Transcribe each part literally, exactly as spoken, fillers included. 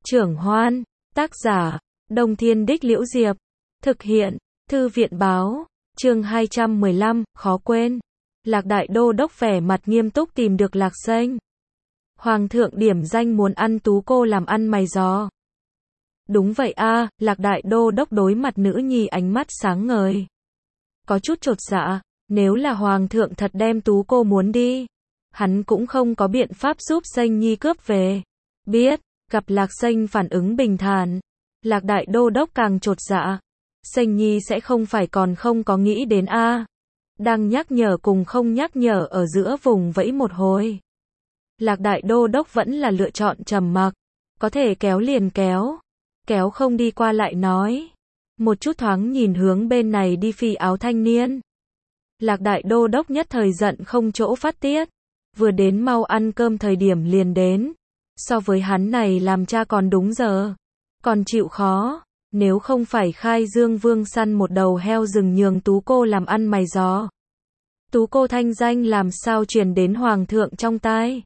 Trưởng Hoan, tác giả, Đông Thiên Đích Liễu Diệp, thực hiện, Thư viện Báo, chương hai trăm mười lăm, khó quên. Lạc Đại Đô Đốc vẻ mặt nghiêm túc tìm được Lạc Xanh. Hoàng thượng điểm danh muốn ăn tú cô làm ăn mày giò. Đúng vậy a, Lạc Đại Đô Đốc đối mặt nữ nhi ánh mắt sáng ngời. Có chút chột dạ, nếu là Hoàng thượng thật đem tú cô muốn đi, hắn cũng không có biện pháp giúp Xanh Nhi cướp về. Biết, gặp Lạc Xanh phản ứng bình thản, Lạc Đại Đô Đốc càng chột dạ. Xanh Nhi sẽ không phải còn không có nghĩ đến a. Đang nhắc nhở cùng không nhắc nhở ở giữa vùng vẫy một hồi. Lạc Đại Đô Đốc vẫn là lựa chọn trầm mặc, có thể kéo liền kéo, kéo không đi qua lại nói. Một chút thoáng nhìn hướng bên này đi phi áo thanh niên. Lạc Đại Đô Đốc nhất thời giận không chỗ phát tiết, vừa đến mau ăn cơm thời điểm liền đến. So với hắn này làm cha còn đúng giờ, còn chịu khó, nếu không phải Khai Dương Vương săn một đầu heo rừng nhường tú cô làm ăn mày giò. Tú cô thanh danh làm sao truyền đến Hoàng thượng trong tai.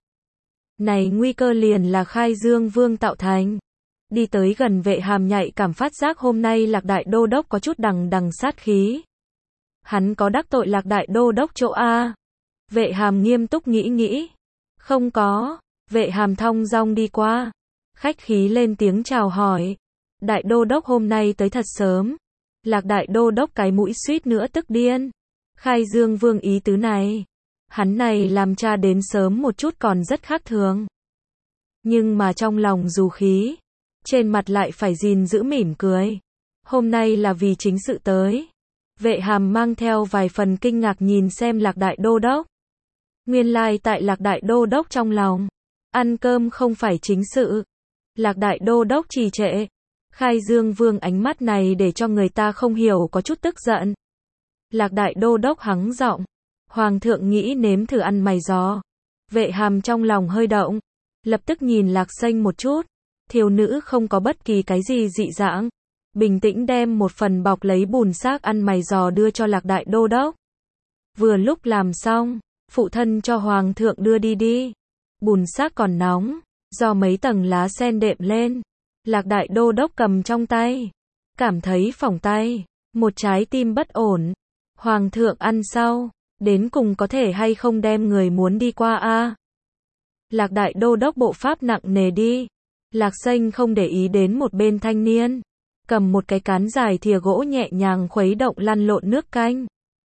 Này nguy cơ liền là Khai Dương Vương tạo thành. Đi tới gần Vệ Hàm nhạy cảm phát giác hôm nay Lạc Đại Đô Đốc có chút đằng đằng sát khí. Hắn có đắc tội Lạc Đại Đô Đốc chỗ A. Vệ Hàm nghiêm túc nghĩ nghĩ. Không có. Vệ Hàm thong dong đi qua. Khách khí lên tiếng chào hỏi. Đại Đô Đốc hôm nay tới thật sớm. Lạc Đại Đô Đốc cái mũi suýt nữa tức điên. Khai Dương Vương ý tứ này. Hắn này làm cha đến sớm một chút còn rất khác thường. Nhưng mà trong lòng dù khí, trên mặt lại phải gìn giữ mỉm cười. Hôm nay là vì chính sự tới. Vệ Hàm mang theo vài phần kinh ngạc nhìn xem Lạc Đại Đô Đốc. Nguyên lai tại Lạc Đại Đô Đốc trong lòng, ăn cơm không phải chính sự. Lạc Đại Đô Đốc trì trệ. Khai Dương Vương ánh mắt này để cho người ta không hiểu có chút tức giận. Lạc Đại Đô Đốc hắng giọng. Hoàng thượng nghĩ nếm thử ăn mày giò. Vệ Hàm trong lòng hơi động. Lập tức nhìn Lạc Xanh một chút. Thiếu nữ không có bất kỳ cái gì dị dạng. Bình tĩnh đem một phần bọc lấy bùn xác ăn mày giò đưa cho Lạc Đại Đô Đốc. Vừa lúc làm xong, phụ thân cho Hoàng thượng đưa đi đi. Bùn xác còn nóng, do mấy tầng lá sen đệm lên. Lạc Đại Đô Đốc cầm trong tay. Cảm thấy phỏng tay. Một trái tim bất ổn. Hoàng thượng ăn sau. Đến cùng có thể hay không đem người muốn đi qua a? Lạc Đại Đô Đốc bộ pháp nặng nề đi. Lạc Xanh không để ý đến một bên thanh niên. Cầm một cái cán dài thìa gỗ nhẹ nhàng khuấy động lăn lộn nước canh.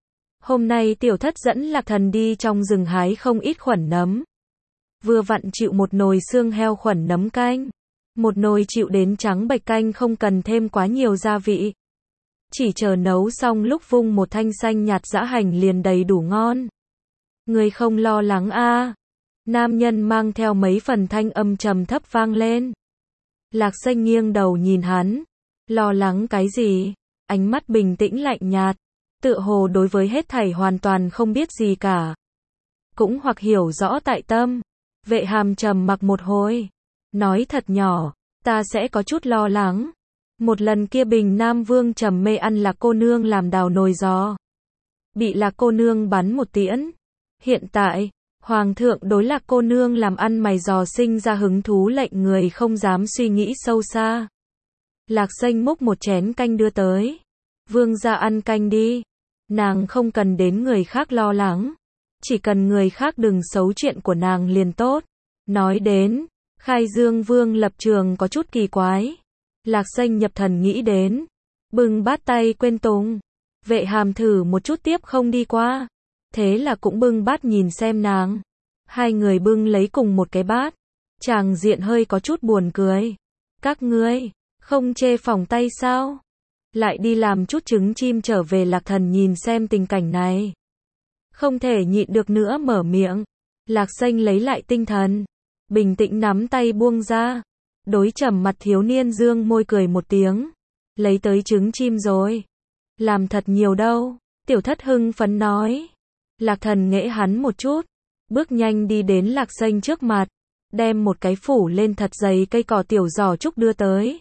Hôm nay tiểu thất dẫn Lạc Thần đi trong rừng hái không ít khuẩn nấm. Vừa vặn chịu một nồi xương heo khuẩn nấm canh. Một nồi chịu đến trắng bạch canh không cần thêm quá nhiều gia vị. Chỉ chờ nấu xong lúc vung một thanh xanh nhạt dã hành liền đầy đủ ngon. Người không lo lắng a? Nam nhân mang theo mấy phần thanh âm trầm thấp vang lên. Lạc Xanh nghiêng đầu nhìn hắn. Lo lắng cái gì? Ánh mắt bình tĩnh lạnh nhạt. Tựa hồ đối với hết thảy hoàn toàn không biết gì cả. Cũng hoặc hiểu rõ tại tâm. Vệ Hàm trầm mặc một hồi. Nói thật nhỏ, ta sẽ có chút lo lắng. Một lần kia Bình Nam Vương trầm mê ăn Lạc cô nương làm đào nồi giò. Bị Lạc cô nương bắn một tiễn. Hiện tại, Hoàng thượng đối Lạc cô nương làm ăn mày giò sinh ra hứng thú lệnh người không dám suy nghĩ sâu xa. Lạc Xanh múc một chén canh đưa tới. Vương ra ăn canh đi. Nàng không cần đến người khác lo lắng. Chỉ cần người khác đừng xấu chuyện của nàng liền tốt. Nói đến, Khai Dương Vương lập trường có chút kỳ quái. Lạc Xanh nhập thần nghĩ đến. Bưng bát tay quên tung. Vệ Hàm thử một chút tiếp không đi qua. Thế là cũng bưng bát nhìn xem nàng. Hai người bưng lấy cùng một cái bát. Chàng diện hơi có chút buồn cười. Các ngươi, không chê phỏng tay sao? Lại đi làm chút trứng chim trở về. Lạc Thần nhìn xem tình cảnh này. Không thể nhịn được nữa mở miệng. Lạc Xanh lấy lại tinh thần. Bình tĩnh nắm tay buông ra. Đối trầm mặt thiếu niên dương môi cười một tiếng. Lấy tới trứng chim rồi. Làm thật nhiều đâu. Tiểu thất hưng phấn nói. Lạc Thần nghễ hắn một chút. Bước nhanh đi đến Lạc Xanh trước mặt. Đem một cái phủ lên thật dày cây cỏ tiểu giỏ trúc đưa tới.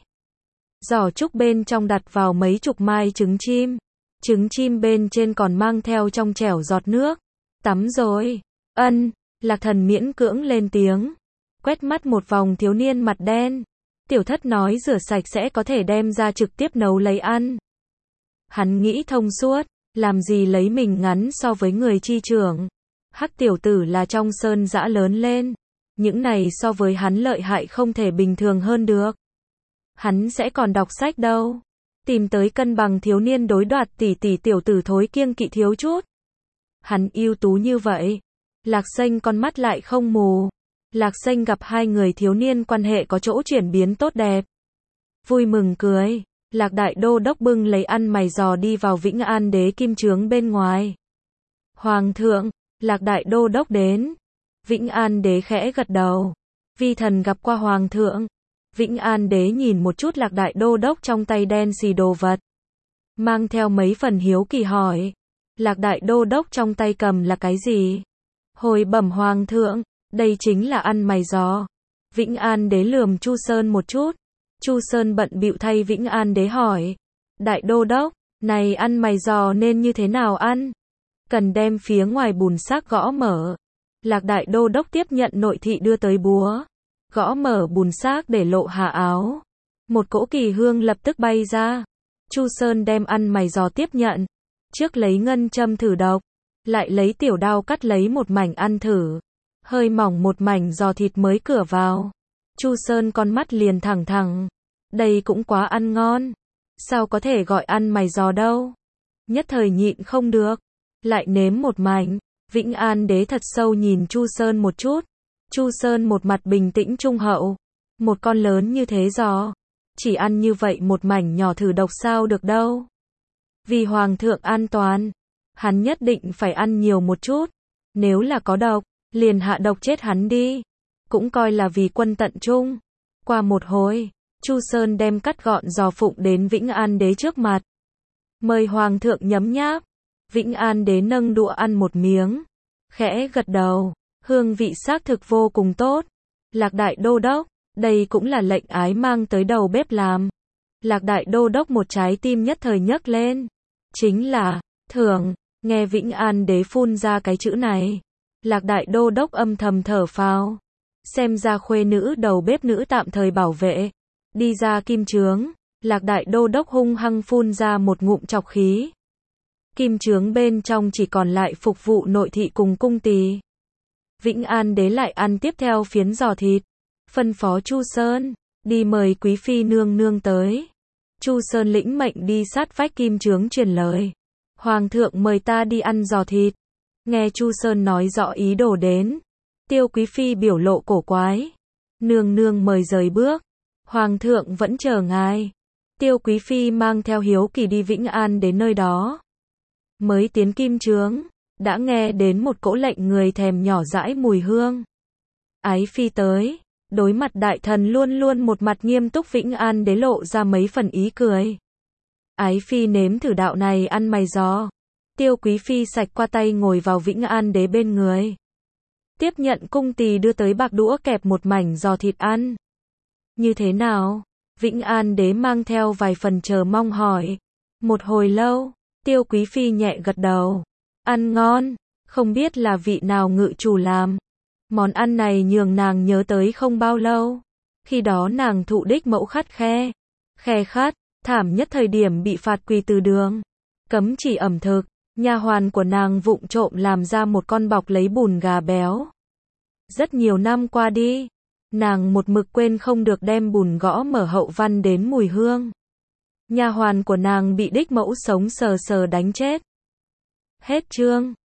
Giỏ trúc bên trong đặt vào mấy chục mai trứng chim. Trứng chim bên trên còn mang theo trong chẻo giọt nước. Tắm rồi. Ân. Lạc Thần miễn cưỡng lên tiếng. Quét mắt một vòng thiếu niên mặt đen. Tiểu thất nói rửa sạch sẽ có thể đem ra trực tiếp nấu lấy ăn. Hắn nghĩ thông suốt, làm gì lấy mình ngắn so với người chi trưởng. Hắc tiểu tử là trong sơn dã lớn lên. Những này so với hắn lợi hại không thể bình thường hơn được. Hắn sẽ còn đọc sách đâu. Tìm tới cân bằng thiếu niên đối đoạt tỷ tỷ tiểu tử thối kiêng kỵ thiếu chút. Hắn ưu tú như vậy. Lạc Xanh con mắt lại không mù. Lạc Xanh gặp hai người thiếu niên quan hệ có chỗ chuyển biến tốt đẹp. Vui mừng cười. Lạc đại đô đốc bưng lấy ăn mày giò đi vào Vĩnh An đế kim trướng bên ngoài. Hoàng thượng, Lạc đại đô đốc đến. Vĩnh An đế khẽ gật đầu. Vi thần gặp qua hoàng thượng. Vĩnh An đế nhìn một chút Lạc đại đô đốc trong tay đen xì đồ vật. Mang theo mấy phần hiếu kỳ hỏi. Lạc đại đô đốc trong tay cầm là cái gì? Hồi bẩm hoàng thượng, đây chính là ăn mày giò. Vĩnh An đế lườm Chu Sơn một chút. Chu Sơn bận bịu thay Vĩnh An đế hỏi. Đại đô đốc, này ăn mày giò nên như thế nào ăn? Cần đem phía ngoài bùn xác gõ mở. Lạc đại đô đốc tiếp nhận nội thị đưa tới búa. Gõ mở bùn xác để lộ hạ áo. Một cỗ kỳ hương lập tức bay ra. Chu Sơn đem ăn mày giò tiếp nhận. Trước lấy ngân châm thử độc. Lại lấy tiểu đao cắt lấy một mảnh ăn thử. Hơi mỏng một mảnh giò thịt mới cửa vào. Chu Sơn con mắt liền thẳng thẳng. Đây cũng quá ăn ngon. Sao có thể gọi ăn mày giò đâu. Nhất thời nhịn không được. Lại nếm một mảnh. Vĩnh An đế thật sâu nhìn Chu Sơn một chút. Chu Sơn một mặt bình tĩnh trung hậu. Một con lớn như thế giò. Chỉ ăn như vậy một mảnh nhỏ thử độc sao được đâu. Vì hoàng thượng an toàn. Hắn nhất định phải ăn nhiều một chút. Nếu là có độc, liền hạ độc chết hắn đi. Cũng coi là vì quân tận trung. Qua một hồi, Chu Sơn đem cắt gọn giò phụng đến Vĩnh An đế trước mặt. Mời hoàng thượng nhấm nháp. Vĩnh An đế nâng đũa ăn một miếng. Khẽ gật đầu. Hương vị xác thực vô cùng tốt. Lạc đại đô đốc, đây cũng là lệnh ái mang tới đầu bếp làm. Lạc đại đô đốc một trái tim nhất thời nhấc lên. Chính là, thưởng, nghe Vĩnh An đế phun ra cái chữ này. Lạc đại đô đốc âm thầm thở phào. Xem ra khuê nữ đầu bếp nữ tạm thời bảo vệ. Đi ra kim trướng, Lạc đại đô đốc hung hăng phun ra một ngụm trọc khí. Kim trướng bên trong chỉ còn lại phục vụ nội thị cùng cung tỳ. Vĩnh An đế lại ăn tiếp theo phiến giò thịt. Phân phó Chu Sơn, đi mời quý phi nương nương tới. Chu Sơn lĩnh mệnh đi sát vách kim trướng truyền lời. Hoàng thượng mời ta đi ăn giò thịt. Nghe Chu Sơn nói rõ ý đồ đến. Tiêu quý phi biểu lộ cổ quái. Nương nương mời rời bước. Hoàng thượng vẫn chờ ngài. Tiêu quý phi mang theo hiếu kỳ đi Vĩnh An đến nơi đó. Mới tiến kim trướng, đã nghe đến một cỗ lệnh người thèm nhỏ dãi mùi hương. Ái phi tới, đối mặt đại thần luôn luôn một mặt nghiêm túc Vĩnh An đế lộ ra mấy phần ý cười. Ái phi nếm thử đạo này ăn mày giò. Tiêu quý phi sạch qua tay ngồi vào Vĩnh An đế bên người. Tiếp nhận cung tỳ đưa tới bạc đũa kẹp một mảnh giò thịt ăn. Như thế nào? Vĩnh An đế mang theo vài phần chờ mong hỏi. Một hồi lâu, Tiêu quý phi nhẹ gật đầu. Ăn ngon, không biết là vị nào ngự chủ làm. Món ăn này nhường nàng nhớ tới không bao lâu. Khi đó nàng thụ đích mẫu khắt khe. Khe khát, thảm nhất thời điểm bị phạt quỳ từ đường. Cấm chỉ ẩm thực, nha hoàn của nàng vụng trộm làm ra một con bọc lấy bùn gà béo. Rất nhiều năm qua đi, nàng một mực quên không được đem bùn gõ mở hậu văn đến mùi hương. Nha hoàn của nàng bị đích mẫu sống sờ sờ đánh chết. Hết chương.